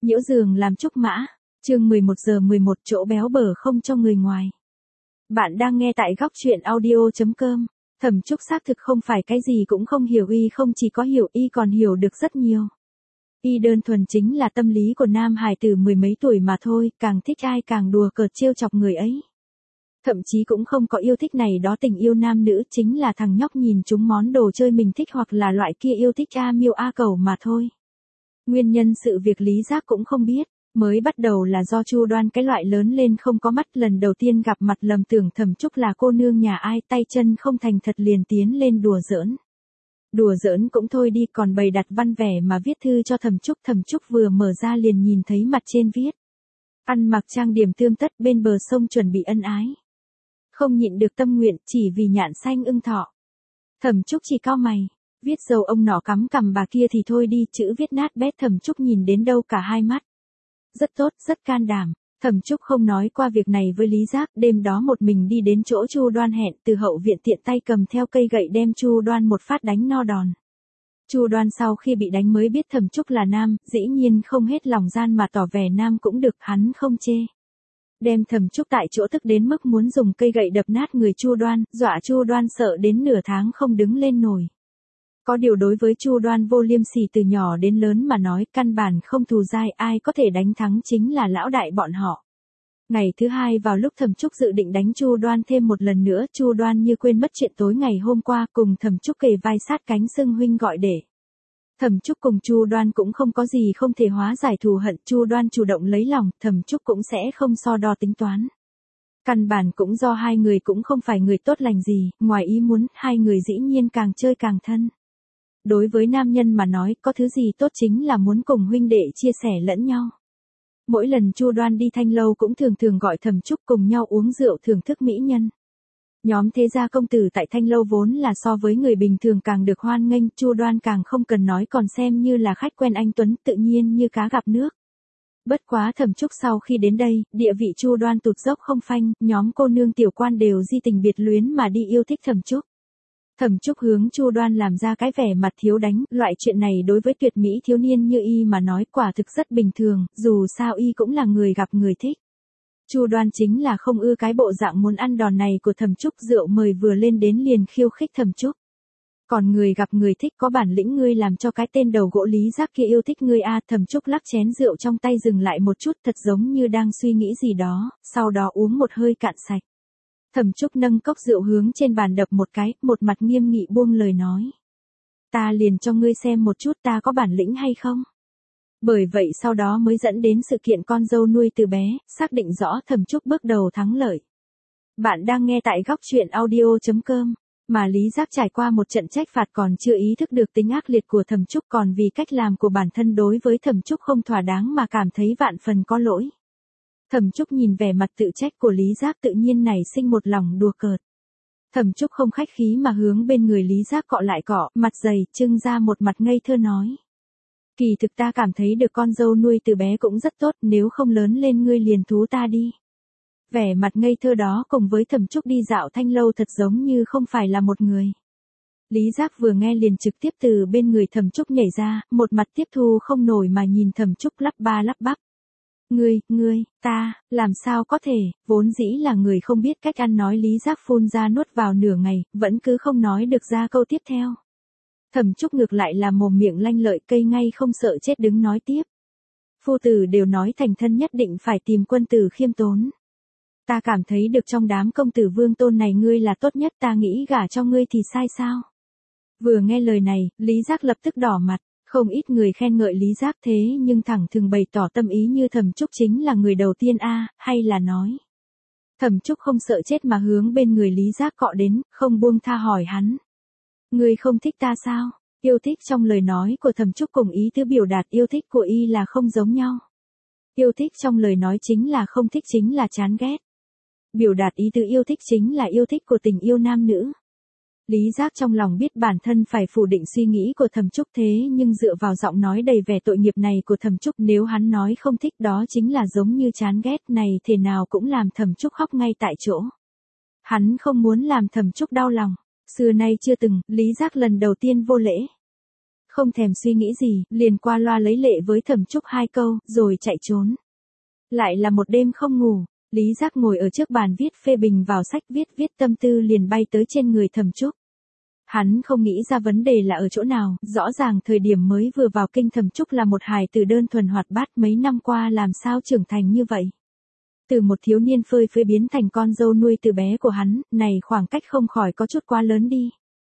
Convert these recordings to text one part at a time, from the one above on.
Nhiễu giường làm trúc mã, chương 11:11 chỗ béo bở không cho người ngoài. Bạn đang nghe tại góc truyện audio.com. Thẩm Trúc xác thực không phải cái gì cũng không hiểu, y không chỉ có hiểu, y còn hiểu được rất nhiều. Y đơn thuần chính là tâm lý của nam hài tử mười mấy tuổi mà thôi, càng thích ai càng đùa cợt trêu chọc người ấy. Thậm chí cũng không có yêu thích này đó tình yêu nam nữ, chính là thằng nhóc nhìn chúng món đồ chơi mình thích hoặc là loại kia yêu thích A miêu A cẩu mà thôi. Nguyên nhân sự việc Lý Giác cũng không biết, mới bắt đầu là do Chu Đoan cái loại lớn lên không có mắt, lần đầu tiên gặp mặt lầm tưởng Thẩm Trúc là cô nương nhà ai, tay chân không thành thật liền tiến lên đùa giỡn. Đùa giỡn cũng thôi đi, còn bày đặt văn vẻ mà viết thư cho Thẩm Trúc vừa mở ra liền nhìn thấy mặt trên viết. Ăn mặc trang điểm tươm tất bên bờ sông chuẩn bị ân ái. Không nhịn được tâm nguyện, chỉ vì nhạn xanh ưng thọ. Thẩm Trúc chỉ cau mày, viết dầu ông nọ cắm cằm bà kia thì thôi đi, chữ viết nát bét Thẩm Trúc nhìn đến đâu cả hai mắt. Rất tốt, rất can đảm. Thẩm Trúc không nói qua việc này với Lý Giác, đêm đó một mình đi đến chỗ Chu Đoan hẹn, từ hậu viện tiện tay cầm theo cây gậy đem Chu Đoan một phát đánh no đòn. Chu Đoan sau khi bị đánh mới biết Thẩm Trúc là nam, dĩ nhiên không hết lòng gian mà tỏ vẻ nam cũng được, hắn không chê. Đem Thẩm Trúc tại chỗ tức đến mức muốn dùng cây gậy đập nát người Chu Đoan, dọa Chu Đoan sợ đến nửa tháng không đứng lên nổi. Có điều đối với Chu Đoan vô liêm sỉ từ nhỏ đến lớn mà nói, căn bản không thù dai, ai có thể đánh thắng chính là lão đại bọn họ. Ngày thứ hai vào lúc Thẩm Trúc dự định đánh Chu Đoan thêm một lần nữa, Chu Đoan như quên mất chuyện tối ngày hôm qua, cùng Thẩm Trúc kề vai sát cánh xưng huynh gọi đệ. Thẩm Trúc cùng Chu Đoan cũng không có gì không thể hóa giải thù hận, Chu Đoan chủ động lấy lòng, Thẩm Trúc cũng sẽ không so đo tính toán. Căn bản cũng do hai người cũng không phải người tốt lành gì, ngoài ý muốn, hai người dĩ nhiên càng chơi càng thân. Đối với nam nhân mà nói, có thứ gì tốt chính là muốn cùng huynh đệ chia sẻ lẫn nhau. Mỗi lần Chu Đoan đi Thanh Lâu cũng thường gọi Thẩm Trúc cùng nhau uống rượu thưởng thức mỹ nhân. Nhóm thế gia công tử tại Thanh Lâu vốn là so với người bình thường càng được hoan nghênh, Chu Đoan càng không cần nói, còn xem như là khách quen anh tuấn, tự nhiên như cá gặp nước. Bất quá Thẩm Trúc sau khi đến đây, địa vị Chu Đoan tụt dốc không phanh, nhóm cô nương tiểu quan đều di tình biệt luyến mà đi yêu thích Thẩm Trúc. Thẩm Trúc hướng Chu Đoan làm ra cái vẻ mặt thiếu đánh, loại chuyện này đối với tuyệt mỹ thiếu niên như y mà nói quả thực rất bình thường, dù sao y cũng là người gặp người thích. Chu Đoan chính là không ưa cái bộ dạng muốn ăn đòn này của Thẩm Trúc, rượu mời vừa lên đến liền khiêu khích Thẩm Trúc. Còn người gặp người thích, có bản lĩnh ngươi làm cho cái tên đầu gỗ Lý Giác kia yêu thích ngươi a. Thẩm Trúc lắc chén rượu trong tay dừng lại một chút, thật giống như đang suy nghĩ gì đó, sau đó uống một hơi cạn sạch. Thẩm Trúc nâng cốc rượu hướng trên bàn đập một cái, một mặt nghiêm nghị buông lời nói. Ta liền cho ngươi xem một chút ta có bản lĩnh hay không. Bởi vậy sau đó mới dẫn đến sự kiện con dâu nuôi từ bé, xác định rõ Thẩm Trúc bước đầu thắng lợi. Bạn đang nghe tại góc truyện audio.com. Mà Lý Giác trải qua một trận trách phạt còn chưa ý thức được tính ác liệt của Thẩm Trúc, còn vì cách làm của bản thân đối với Thẩm Trúc không thỏa đáng mà cảm thấy vạn phần có lỗi. Thẩm Trúc nhìn vẻ mặt tự trách của Lý Giác tự nhiên nảy sinh một lòng đùa cợt. Thẩm Trúc không khách khí mà hướng bên người Lý Giác cọ lại cọ, mặt dày, trưng ra một mặt ngây thơ nói. Kỳ thực ta cảm thấy được con dâu nuôi từ bé cũng rất tốt, nếu không lớn lên ngươi liền thú ta đi. Vẻ mặt ngây thơ đó cùng với Thẩm Trúc đi dạo Thanh Lâu thật giống như không phải là một người. Lý Giác vừa nghe liền trực tiếp từ bên người Thẩm Trúc nhảy ra, một mặt tiếp thu không nổi mà nhìn Thẩm Trúc lắp ba lắp bắp. Ngươi, ta, làm sao có thể, vốn dĩ là người không biết cách ăn nói. Lý Giác phun ra nuốt vào nửa ngày, vẫn cứ không nói được ra câu tiếp theo. Thẩm Trúc ngược lại là mồm miệng lanh lợi, cây ngay không sợ chết đứng nói tiếp. Phu tử đều nói thành thân nhất định phải tìm quân tử khiêm tốn. Ta cảm thấy được trong đám công tử vương tôn này ngươi là tốt nhất, ta nghĩ gả cho ngươi thì sai sao? Vừa nghe lời này, Lý Giác lập tức đỏ mặt. Không ít người khen ngợi Lý Giác thế nhưng thẳng thừng bày tỏ tâm ý như Thẩm Trúc chính là người đầu tiên a, hay là nói. Thẩm Trúc không sợ chết mà hướng bên người Lý Giác cọ đến, không buông tha hỏi hắn. Ngươi không thích ta sao? Yêu thích trong lời nói của Thẩm Trúc cùng ý tứ biểu đạt yêu thích của y là không giống nhau. Yêu thích trong lời nói chính là không thích, chính là chán ghét. Biểu đạt ý tứ yêu thích chính là yêu thích của tình yêu nam nữ. Lý Giác trong lòng biết bản thân phải phủ định suy nghĩ của Thẩm Trúc, thế nhưng dựa vào giọng nói đầy vẻ tội nghiệp này của Thẩm Trúc, nếu hắn nói không thích đó chính là giống như chán ghét, này thế nào cũng làm Thẩm Trúc khóc ngay tại chỗ. Hắn không muốn làm Thẩm Trúc đau lòng, xưa nay chưa từng, Lý Giác lần đầu tiên vô lễ. Không thèm suy nghĩ gì, liền qua loa lấy lệ với Thẩm Trúc 2 câu, rồi chạy trốn. Lại là một đêm không ngủ, Lý Giác ngồi ở trước bàn viết phê bình vào sách, viết tâm tư liền bay tới trên người Thẩm Trúc. Hắn không nghĩ ra vấn đề là ở chỗ nào, rõ ràng thời điểm mới vừa vào kinh Thẩm Trúc là một hài tử đơn thuần hoạt bát, mấy năm qua làm sao trưởng thành như vậy. Từ một thiếu niên phơi phới biến thành con dâu nuôi từ bé của hắn, này khoảng cách không khỏi có chút quá lớn đi.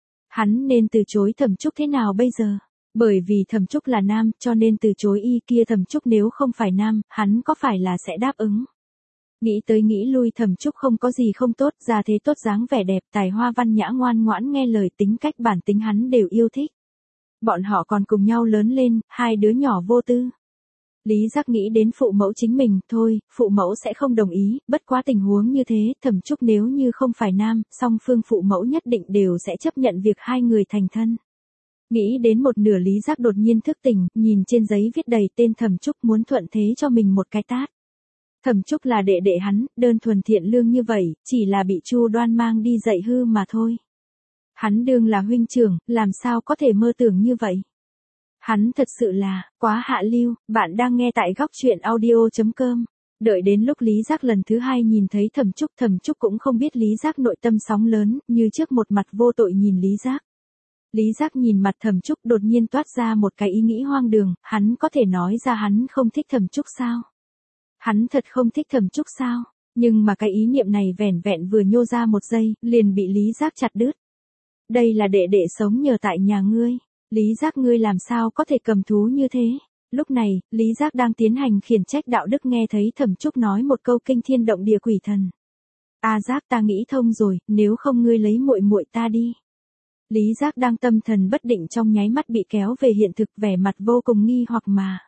Hắn nên từ chối Thẩm Trúc thế nào bây giờ? Bởi vì Thẩm Trúc là nam, cho nên từ chối y kia Thẩm Trúc nếu không phải nam, hắn có phải là sẽ đáp ứng? Nghĩ tới nghĩ lui Thẩm Trúc không có gì không tốt, ra thế tốt dáng vẻ đẹp, tài hoa văn nhã ngoan ngoãn nghe lời, tính cách bản tính hắn đều yêu thích. Bọn họ còn cùng nhau lớn lên, hai đứa nhỏ vô tư. Lý Giác nghĩ đến phụ mẫu chính mình, thôi, phụ mẫu sẽ không đồng ý, bất quá tình huống như thế, Thẩm Trúc nếu như không phải nam, song phương phụ mẫu nhất định đều sẽ chấp nhận việc hai người thành thân. Nghĩ đến một nửa Lý Giác đột nhiên thức tỉnh, nhìn trên giấy viết đầy tên Thẩm Trúc muốn thuận thế cho mình một cái tát. Thẩm Trúc là đệ đệ hắn, đơn thuần thiện lương như vậy, chỉ là bị Chu Đoan mang đi dạy hư mà thôi. Hắn đương là huynh trưởng, làm sao có thể mơ tưởng như vậy. Hắn thật sự là, quá hạ lưu, bạn đang nghe tại góc truyện audio.com. Đợi đến lúc Lý Giác lần thứ hai nhìn thấy Thẩm Trúc cũng không biết Lý Giác nội tâm sóng lớn, như trước một mặt vô tội nhìn Lý Giác. Lý Giác nhìn mặt Thẩm Trúc đột nhiên toát ra một cái ý nghĩ hoang đường, hắn có thể nói ra hắn không thích Thẩm Trúc sao? Hắn thật không thích Thẩm Trúc sao? Nhưng mà cái ý niệm này vẻn vẹn vừa nhô ra một giây, liền bị Lý Giác chặt đứt. Đây là đệ đệ sống nhờ tại nhà ngươi. Lý Giác ngươi làm sao có thể cầm thú như thế? Lúc này, Lý Giác đang tiến hành khiển trách đạo đức nghe thấy Thẩm Trúc nói một câu kinh thiên động địa quỷ thần. A Giác ta nghĩ thông rồi, nếu không ngươi lấy muội muội ta đi. Lý Giác đang tâm thần bất định trong nháy mắt bị kéo về hiện thực, vẻ mặt vô cùng nghi hoặc mà.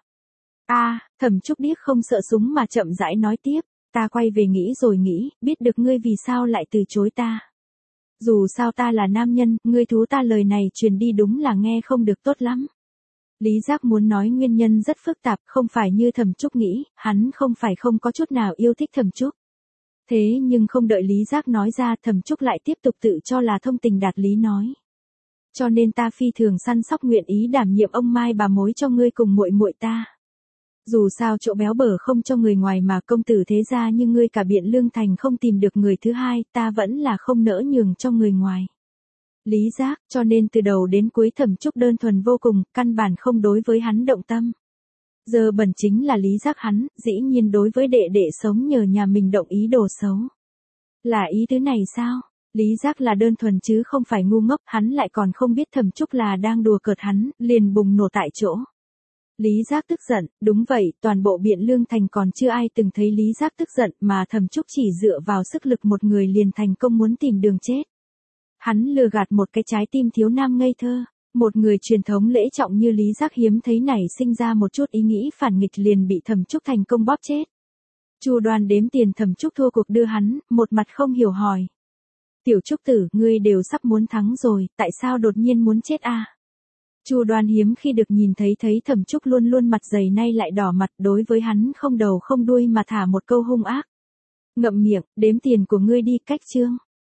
Thẩm Trúc điếc không sợ súng mà chậm rãi nói tiếp, ta quay về nghĩ rồi nghĩ, biết được ngươi vì sao lại từ chối ta. Dù sao ta là nam nhân, ngươi thú ta lời này truyền đi đúng là nghe không được tốt lắm. Lý Giác muốn nói nguyên nhân rất phức tạp, không phải như Thẩm Trúc nghĩ, hắn không phải không có chút nào yêu thích Thẩm Trúc. Thế nhưng không đợi Lý Giác nói ra, Thẩm Trúc lại tiếp tục tự cho là thông tình đạt lý nói. Cho nên ta phi thường săn sóc nguyện ý đảm nhiệm ông mai bà mối cho ngươi cùng muội muội ta. Dù sao chỗ béo bở không cho người ngoài mà công tử thế gia như ngươi cả Biện Lương Thành không tìm được người thứ hai, ta vẫn là không nỡ nhường cho người ngoài. Lý Giác, cho nên từ đầu đến cuối Thẩm Trúc đơn thuần vô cùng, căn bản không đối với hắn động tâm. Giờ bẩn chính là Lý Giác hắn, dĩ nhiên đối với đệ đệ sống nhờ nhà mình động ý đồ xấu. Là ý tứ này sao? Lý Giác là đơn thuần chứ không phải ngu ngốc, hắn lại còn không biết Thẩm Trúc là đang đùa cợt hắn, liền bùng nổ tại chỗ. Lý Giác tức giận, đúng vậy, toàn bộ Biện Lương Thành còn chưa ai từng thấy Lý Giác tức giận mà Thẩm Trúc chỉ dựa vào sức lực một người liền thành công muốn tìm đường chết. Hắn lừa gạt một cái trái tim thiếu nam ngây thơ, một người truyền thống lễ trọng như Lý Giác hiếm thấy nảy sinh ra một chút ý nghĩ phản nghịch liền bị Thẩm Trúc thành công bóp chết. Chu Đoan đếm tiền Thẩm Trúc thua cuộc đưa hắn, một mặt không hiểu hỏi. Tiểu Trúc tử, ngươi đều sắp muốn thắng rồi, tại sao đột nhiên muốn chết a? Chu Đoan hiếm khi được nhìn thấy Thẩm Trúc luôn luôn mặt dày nay lại đỏ mặt, đối với hắn không đầu không đuôi mà thả một câu hung ác. Ngậm miệng, đếm tiền của ngươi đi, cách chương.